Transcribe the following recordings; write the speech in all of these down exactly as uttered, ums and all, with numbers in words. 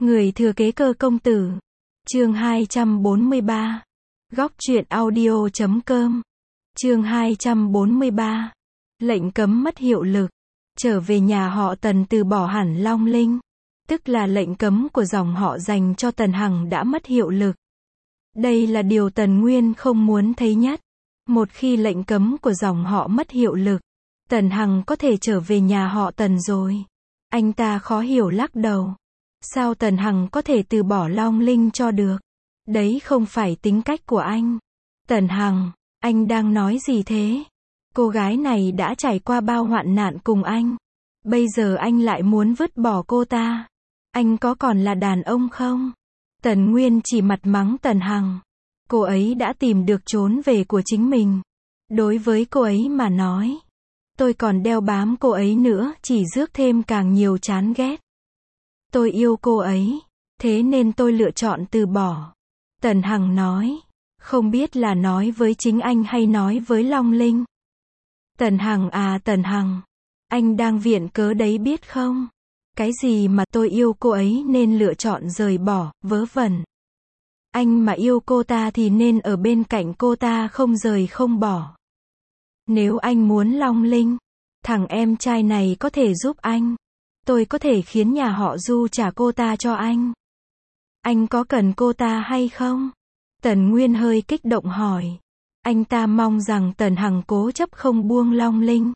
Người thừa kế Cơ công tử. Chương hai trăm bốn mươi ba. Góc truyện audio chấm com. Chương hai trăm bốn mươi ba. Lệnh cấm mất hiệu lực. Trở về nhà họ Tần từ bỏ hẳn Long Linh. Tức là lệnh cấm của dòng họ dành cho Tần Hằng đã mất hiệu lực. Đây là điều Tần Nguyên không muốn thấy nhất. Một khi lệnh cấm của dòng họ mất hiệu lực, Tần Hằng có thể trở về nhà họ Tần rồi. Anh ta khó hiểu lắc đầu. Sao Tần Hằng có thể từ bỏ Long Linh cho được? Đấy không phải tính cách của anh. Tần Hằng, anh đang nói gì thế? Cô gái này đã trải qua bao hoạn nạn cùng anh. Bây giờ anh lại muốn vứt bỏ cô ta. Anh có còn là đàn ông không? Tần Nguyên chỉ mặt mắng Tần Hằng. Cô ấy đã tìm được trốn về của chính mình. Đối với cô ấy mà nói, tôi còn đeo bám cô ấy nữa, chỉ rước thêm càng nhiều chán ghét. Tôi yêu cô ấy, thế nên tôi lựa chọn từ bỏ. Tần Hằng nói. Không biết là nói với chính anh hay nói với Long Linh. Tần Hằng à Tần Hằng, anh đang viện cớ đấy biết không? Cái gì mà tôi yêu cô ấy nên lựa chọn rời bỏ, vớ vẩn. Anh mà yêu cô ta thì nên ở bên cạnh cô ta không rời không bỏ. Nếu anh muốn Long Linh, thằng em trai này có thể giúp anh. Tôi có thể khiến nhà họ Du trả cô ta cho anh. Anh có cần cô ta hay không? Tần Nguyên hơi kích động hỏi. Anh ta mong rằng Tần Hằng cố chấp không buông Long Linh.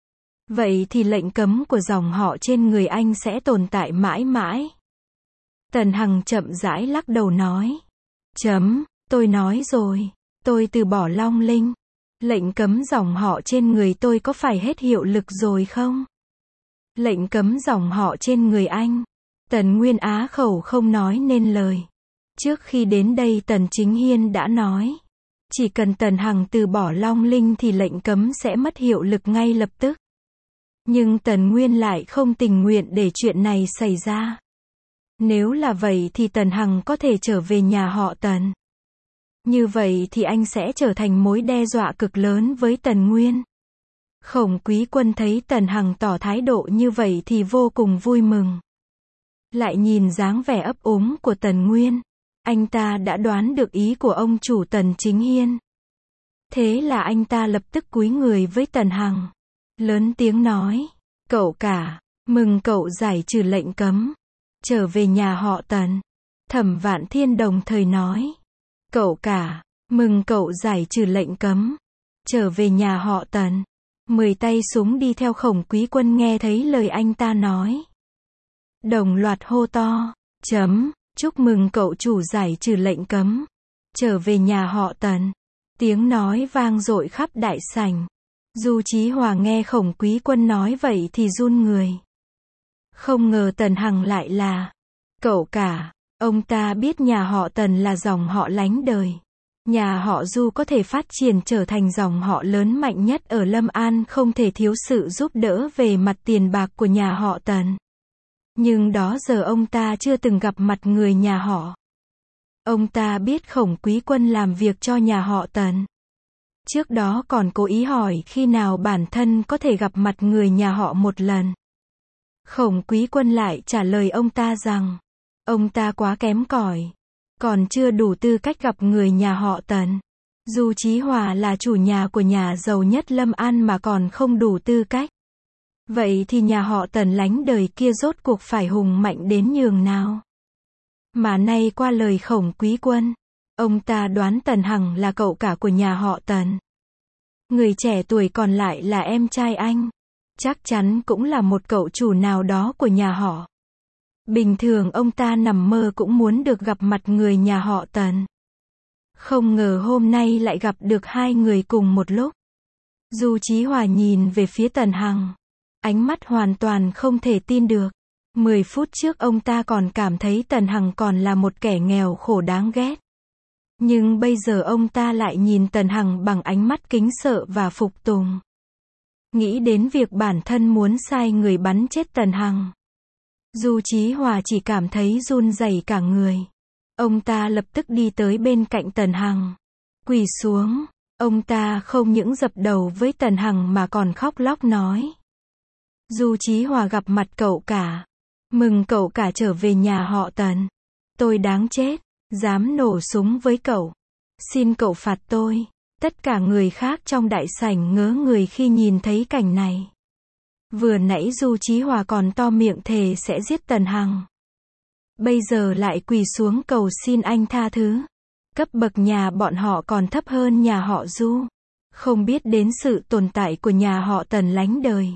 Vậy thì lệnh cấm của dòng họ trên người anh sẽ tồn tại mãi mãi. Tần Hằng chậm rãi lắc đầu nói. Chấm, tôi nói rồi. Tôi từ bỏ Long Linh. Lệnh cấm dòng họ trên người tôi có phải hết hiệu lực rồi không? Lệnh cấm dòng họ trên người anh. Tần Nguyên á khẩu không nói nên lời. Trước khi đến đây Tần Chính Hiên đã nói. Chỉ cần Tần Hằng từ bỏ Long Linh thì lệnh cấm sẽ mất hiệu lực ngay lập tức. Nhưng Tần Nguyên lại không tình nguyện để chuyện này xảy ra. Nếu là vậy thì Tần Hằng có thể trở về nhà họ Tần. Như vậy thì anh sẽ trở thành mối đe dọa cực lớn với Tần Nguyên. Khổng Quý Quân thấy Tần Hằng tỏ thái độ như vậy thì vô cùng vui mừng. Lại nhìn dáng vẻ ấp úng của Tần Nguyên, anh ta đã đoán được ý của ông chủ Tần Chính Hiên. Thế là anh ta lập tức cúi người với Tần Hằng, lớn tiếng nói, cậu cả, mừng cậu giải trừ lệnh cấm, trở về nhà họ Tần. Thẩm Vạn Thiên đồng thời nói, cậu cả, mừng cậu giải trừ lệnh cấm, trở về nhà họ Tần. Mười tay súng đi theo Khổng Quý Quân nghe thấy lời anh ta nói. Đồng loạt hô to, chấm, chúc mừng cậu chủ giải trừ lệnh cấm, trở về nhà họ Tần. Tiếng nói vang dội khắp đại sảnh. Du Chí Hòa nghe Khổng Quý Quân nói vậy thì run người. Không ngờ Tần Hằng lại là cậu cả. Ông ta biết nhà họ Tần là dòng họ lánh đời. Nhà họ Du có thể phát triển trở thành dòng họ lớn mạnh nhất ở Lâm An, không thể thiếu sự giúp đỡ về mặt tiền bạc của nhà họ Tần. Nhưng đó giờ ông ta chưa từng gặp mặt người nhà họ. Ông ta biết Khổng Quý Quân làm việc cho nhà họ Tần. Trước đó còn cố ý hỏi khi nào bản thân có thể gặp mặt người nhà họ một lần. Khổng Quý Quân lại trả lời ông ta rằng, ông ta quá kém cỏi, còn chưa đủ tư cách gặp người nhà họ Tần. Du Chí Hòa là chủ nhà của nhà giàu nhất Lâm An mà còn không đủ tư cách. Vậy thì nhà họ Tần lánh đời kia rốt cuộc phải hùng mạnh đến nhường nào? Mà nay qua lời Khổng Quý Quân, ông ta đoán Tần Hằng là cậu cả của nhà họ Tần. Người trẻ tuổi còn lại là em trai anh. Chắc chắn cũng là một cậu chủ nào đó của nhà họ. Bình thường ông ta nằm mơ cũng muốn được gặp mặt người nhà họ Tần. Không ngờ hôm nay lại gặp được hai người cùng một lúc. Du Chí Hòa nhìn về phía Tần Hằng. Ánh mắt hoàn toàn không thể tin được. Mười phút trước ông ta còn cảm thấy Tần Hằng còn là một kẻ nghèo khổ đáng ghét. Nhưng bây giờ ông ta lại nhìn Tần Hằng bằng ánh mắt kính sợ và phục tùng. Nghĩ đến việc bản thân muốn sai người bắn chết Tần Hằng. Du Chí Hòa chỉ cảm thấy run rẩy cả người. Ông ta lập tức đi tới bên cạnh Tần Hằng. Quỳ xuống. Ông ta không những dập đầu với Tần Hằng mà còn khóc lóc nói. Du Chí Hòa gặp mặt cậu cả. Mừng cậu cả trở về nhà họ Tần. Tôi đáng chết, dám nổ súng với cậu. Xin cậu phạt tôi. Tất cả người khác trong đại sảnh ngớ người khi nhìn thấy cảnh này. Vừa nãy Du Chí Hòa còn to miệng thề sẽ giết Tần Hằng. Bây giờ lại quỳ xuống cầu xin anh tha thứ. Cấp bậc nhà bọn họ còn thấp hơn nhà họ Du. Không biết đến sự tồn tại của nhà họ Tần lánh đời.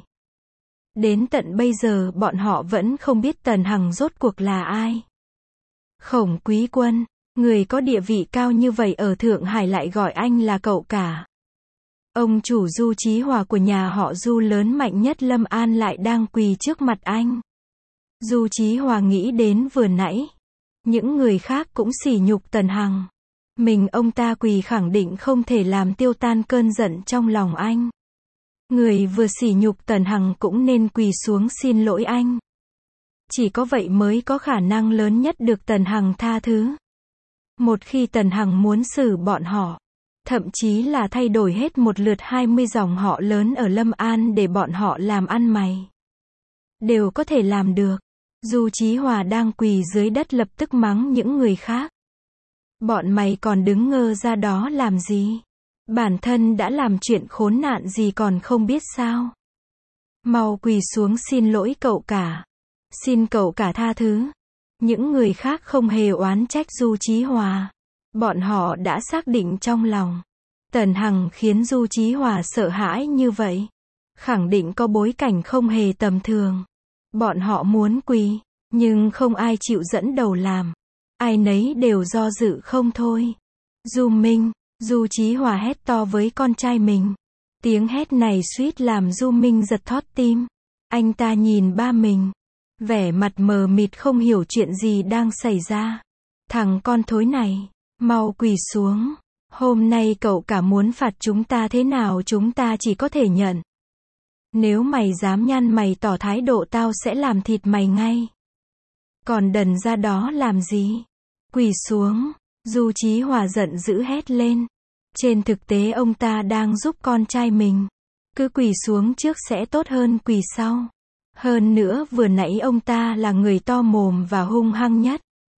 Đến tận bây giờ bọn họ vẫn không biết Tần Hằng rốt cuộc là ai. Khổng Quý Quân, người có địa vị cao như vậy ở Thượng Hải lại gọi anh là cậu cả. Ông chủ Du Chí Hòa của nhà họ Du lớn mạnh nhất Lâm An lại đang quỳ trước mặt anh. Du Chí Hòa nghĩ đến vừa nãy. Những người khác cũng sỉ nhục Tần Hằng. Mình ông ta quỳ khẳng định không thể làm tiêu tan cơn giận trong lòng anh. Người vừa sỉ nhục Tần Hằng cũng nên quỳ xuống xin lỗi anh. Chỉ có vậy mới có khả năng lớn nhất được Tần Hằng tha thứ. Một khi Tần Hằng muốn xử bọn họ, thậm chí là thay đổi hết một lượt hai mươi dòng họ lớn ở Lâm An để bọn họ làm ăn mày, đều có thể làm được. Du Chí Hòa đang quỳ dưới đất lập tức mắng những người khác. Bọn mày còn đứng ngơ ra đó làm gì? Bản thân đã làm chuyện khốn nạn gì còn không biết sao? Mau quỳ xuống xin lỗi cậu cả. Xin cậu cả tha thứ. Những người khác không hề oán trách Du Chí Hòa. Bọn họ đã xác định trong lòng. Tần Hằng khiến Du Chí Hòa sợ hãi như vậy. Khẳng định có bối cảnh không hề tầm thường. Bọn họ muốn quỳ, nhưng không ai chịu dẫn đầu làm. Ai nấy đều do dự không thôi. Du Minh, Du Chí Hòa hét to với con trai mình. Tiếng hét này suýt làm Du Minh giật thót tim. Anh ta nhìn ba mình. Vẻ mặt mờ mịt không hiểu chuyện gì đang xảy ra. Thằng con thối này, mau quỳ xuống. Hôm nay cậu cả muốn phạt chúng ta thế nào chúng ta chỉ có thể nhận. Nếu mày dám nhăn mày tỏ thái độ tao sẽ làm thịt mày ngay. Còn đần ra đó làm gì? Quỳ xuống. Du Chí Hòa giận dữ hét lên. Trên thực tế ông ta đang giúp con trai mình. Cứ quỳ xuống trước sẽ tốt hơn quỳ sau. Hơn nữa vừa nãy ông ta là người to mồm và hung hăng nhất.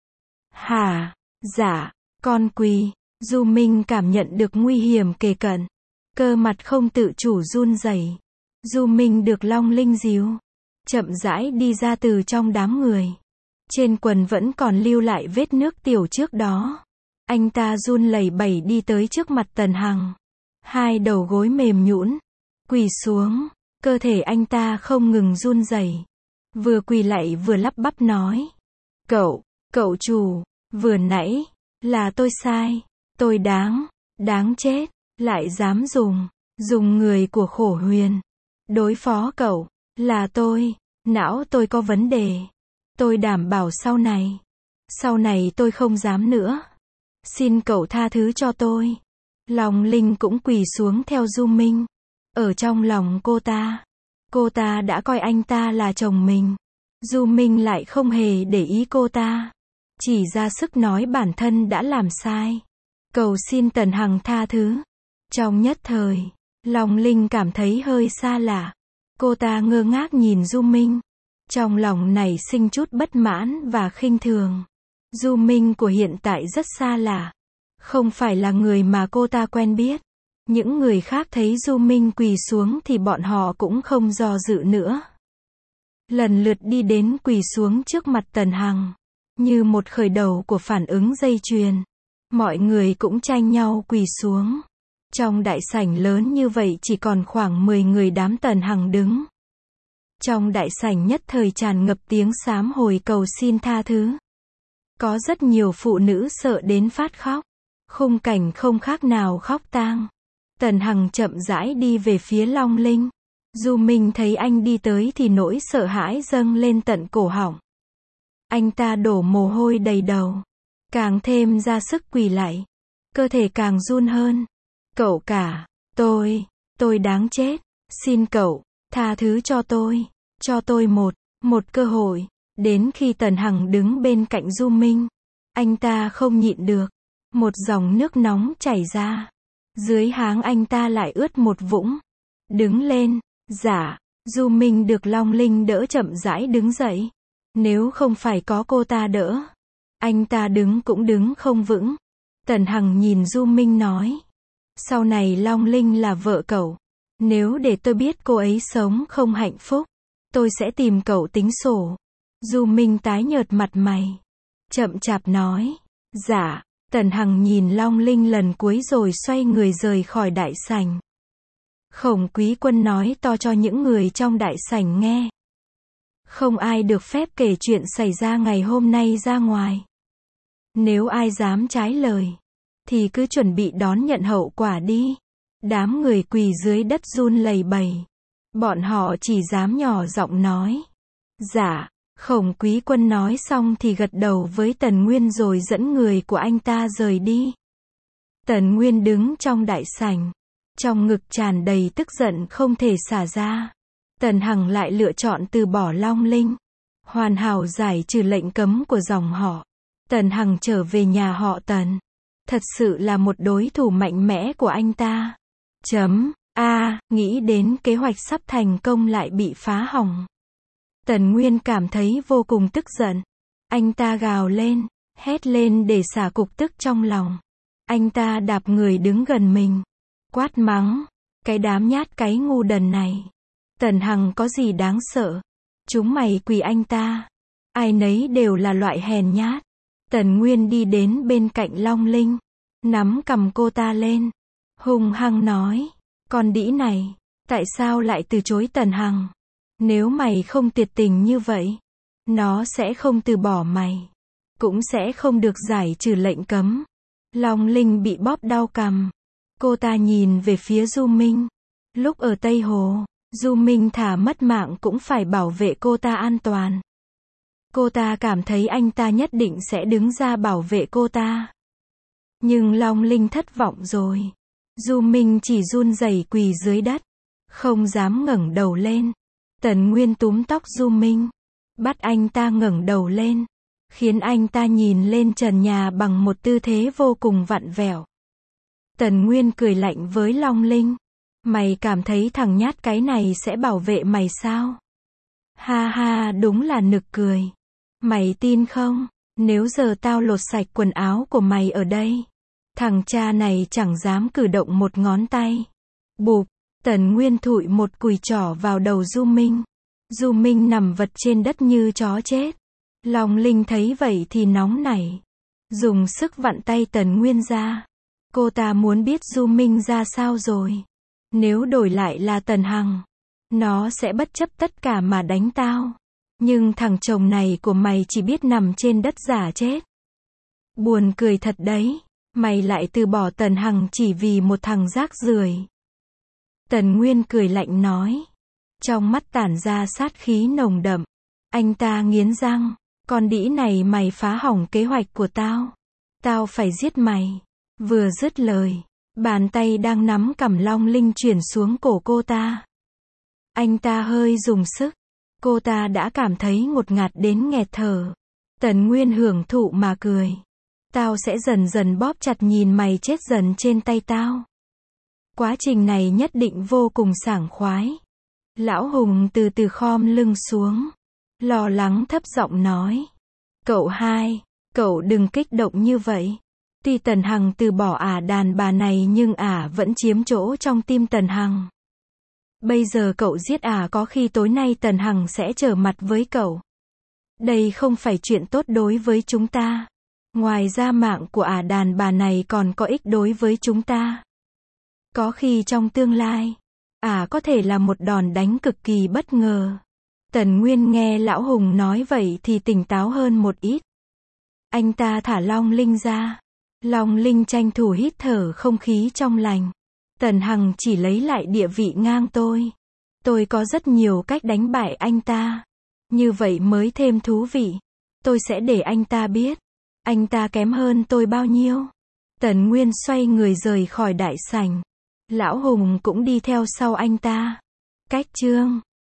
Hả? Dạ, con quỳ. Du Minh cảm nhận được nguy hiểm kề cận. Cơ mặt không tự chủ run rẩy. Du Minh được Long Linh dìu. Chậm rãi đi ra từ trong đám người. Trên quần vẫn còn lưu lại vết nước tiểu trước đó. Anh ta run lẩy bẩy đi tới trước mặt Tần Hằng. Hai đầu gối mềm nhũn, quỳ xuống, cơ thể anh ta không ngừng run rẩy. Vừa quỳ lạy vừa lắp bắp nói. Cậu, cậu chủ, vừa nãy, là tôi sai, tôi đáng, đáng chết, lại dám dùng, dùng người của Khổ Huyền. Đối phó cậu, là tôi, não tôi có vấn đề. Tôi đảm bảo sau này, sau này tôi không dám nữa. Xin cậu tha thứ cho tôi. Long Linh cũng quỳ xuống theo Du Minh. Ở trong lòng cô ta, cô ta đã coi anh ta là chồng mình. Du Minh lại không hề để ý cô ta. Chỉ ra sức nói bản thân đã làm sai. Cầu xin Tần Hằng tha thứ. Trong nhất thời, Long Linh cảm thấy hơi xa lạ. Cô ta ngơ ngác nhìn Du Minh. Trong lòng nảy sinh chút bất mãn và khinh thường. Du Minh của hiện tại rất xa lạ. Không phải là người mà cô ta quen biết. Những người khác thấy Du Minh quỳ xuống thì bọn họ cũng không do dự nữa. Lần lượt đi đến quỳ xuống trước mặt Tần Hằng. Như một khởi đầu của phản ứng dây chuyền. Mọi người cũng tranh nhau quỳ xuống. Trong đại sảnh lớn như vậy chỉ còn khoảng mười người đám Tần Hằng đứng. Trong đại sảnh nhất thời tràn ngập tiếng sám hối cầu xin tha thứ. Có rất nhiều phụ nữ sợ đến phát khóc. Khung cảnh không khác nào khóc tang. Tần Hằng chậm rãi đi về phía Long Linh. Du Minh thấy anh đi tới thì nỗi sợ hãi dâng lên tận cổ họng. Anh ta đổ mồ hôi đầy đầu. Càng thêm ra sức quỳ lạy. Cơ thể càng run hơn. Cậu cả, tôi, tôi đáng chết. Xin cậu, tha thứ cho tôi. Cho tôi một, một cơ hội. Đến khi Tần Hằng đứng bên cạnh Du Minh. Anh ta không nhịn được. Một dòng nước nóng chảy ra. Dưới háng anh ta lại ướt một vũng. Đứng lên. Dạ. Du Minh được Long Linh đỡ chậm rãi đứng dậy. Nếu không phải có cô ta đỡ, anh ta đứng cũng đứng không vững. Tần Hằng nhìn Du Minh nói. Sau này Long Linh là vợ cậu. Nếu để tôi biết cô ấy sống không hạnh phúc, tôi sẽ tìm cậu tính sổ. Du Minh tái nhợt mặt mày. Chậm chạp nói. Dạ. Tần Hằng nhìn Long Linh lần cuối rồi xoay người rời khỏi đại sảnh. Khổng Quý Quân nói to cho những người trong đại sảnh nghe. Không ai được phép kể chuyện xảy ra ngày hôm nay ra ngoài. Nếu ai dám trái lời, thì cứ chuẩn bị đón nhận hậu quả đi. Đám người quỳ dưới đất run lẩy bẩy. Bọn họ chỉ dám nhỏ giọng nói. Dạ. Khổng Quý Quân nói xong thì gật đầu với Tần Nguyên rồi dẫn người của anh ta rời đi. Tần Nguyên đứng trong đại sảnh, trong ngực tràn đầy tức giận không thể xả ra. Tần Hằng lại lựa chọn từ bỏ Long Linh, hoàn hảo giải trừ lệnh cấm của dòng họ. Tần Hằng trở về nhà họ Tần. Thật sự là một đối thủ mạnh mẽ của anh ta. Chấm. A, nghĩ đến kế hoạch sắp thành công lại bị phá hỏng. Tần Nguyên cảm thấy vô cùng tức giận. Anh ta gào lên, hét lên để xả cục tức trong lòng. Anh ta đạp người đứng gần mình, quát mắng. Cái đám nhát cái ngu đần này. Tần Hằng có gì đáng sợ? Chúng mày quỳ anh ta. Ai nấy đều là loại hèn nhát. Tần Nguyên đi đến bên cạnh Long Linh, nắm cầm cô ta lên, hung hăng nói. Con đĩ này, tại sao lại từ chối Tần Hằng? Nếu mày không tuyệt tình như vậy, nó sẽ không từ bỏ mày, cũng sẽ không được giải trừ lệnh cấm. Long Linh bị bóp đau cằm. Cô ta nhìn về phía Du Minh. Lúc ở Tây Hồ, Du Minh thà mất mạng cũng phải bảo vệ cô ta an toàn. Cô ta cảm thấy anh ta nhất định sẽ đứng ra bảo vệ cô ta. Nhưng Long Linh thất vọng rồi. Du Minh chỉ run rẩy quỳ dưới đất, không dám ngẩng đầu lên. Tần Nguyên túm tóc Du Minh, bắt anh ta ngẩng đầu lên, khiến anh ta nhìn lên trần nhà bằng một tư thế vô cùng vặn vẹo. Tần Nguyên cười lạnh với Long Linh. Mày cảm thấy thằng nhát cái này sẽ bảo vệ mày sao? Ha ha, đúng là nực cười. Mày tin không? Nếu giờ tao lột sạch quần áo của mày ở đây, thằng cha này chẳng dám cử động một ngón tay. Bụp, Tần Nguyên thụi một cùi trỏ vào đầu Du Minh. Du Minh nằm vật trên đất như chó chết. Long Linh thấy vậy thì nóng nảy, dùng sức vặn tay Tần Nguyên ra. Cô ta muốn biết Du Minh ra sao rồi. Nếu đổi lại là Tần Hằng, nó sẽ bất chấp tất cả mà đánh tao. Nhưng thằng chồng này của mày chỉ biết nằm trên đất giả chết. Buồn cười thật đấy, mày lại từ bỏ Tần Hằng chỉ vì một thằng rác rưởi. Tần Nguyên cười lạnh nói, trong mắt tản ra sát khí nồng đậm. Anh ta nghiến răng, con đĩ này mày phá hỏng kế hoạch của tao. Tao phải giết mày. Vừa dứt lời, bàn tay đang nắm cằm Long Linh chuyển xuống cổ cô ta. Anh ta hơi dùng sức. Cô ta đã cảm thấy ngột ngạt đến nghẹt thở. Tần Nguyên hưởng thụ mà cười. Tao sẽ dần dần bóp chặt nhìn mày chết dần trên tay tao. Quá trình này nhất định vô cùng sảng khoái. Lão Hùng từ từ khom lưng xuống, lo lắng thấp giọng nói. Cậu hai, cậu đừng kích động như vậy. Tuy Tần Hằng từ bỏ ả đàn bà này nhưng ả vẫn chiếm chỗ trong tim Tần Hằng. Bây giờ cậu giết ả có khi tối nay Tần Hằng sẽ trở mặt với cậu. Đây không phải chuyện tốt đối với chúng ta. Ngoài ra mạng của ả đàn bà này còn có ích đối với chúng ta. Có khi trong tương lai, ả có thể là một đòn đánh cực kỳ bất ngờ. Tần Nguyên nghe Lão Hùng nói vậy thì tỉnh táo hơn một ít. Anh ta thả Long Linh ra. Long Linh tranh thủ hít thở không khí trong lành. Tần Hằng chỉ lấy lại địa vị ngang tôi. Tôi có rất nhiều cách đánh bại anh ta. Như vậy mới thêm thú vị. Tôi sẽ để anh ta biết. Anh ta kém hơn tôi bao nhiêu. Tần Nguyên xoay người rời khỏi đại sảnh. Lão Hùng cũng đi theo sau anh ta. Cách chương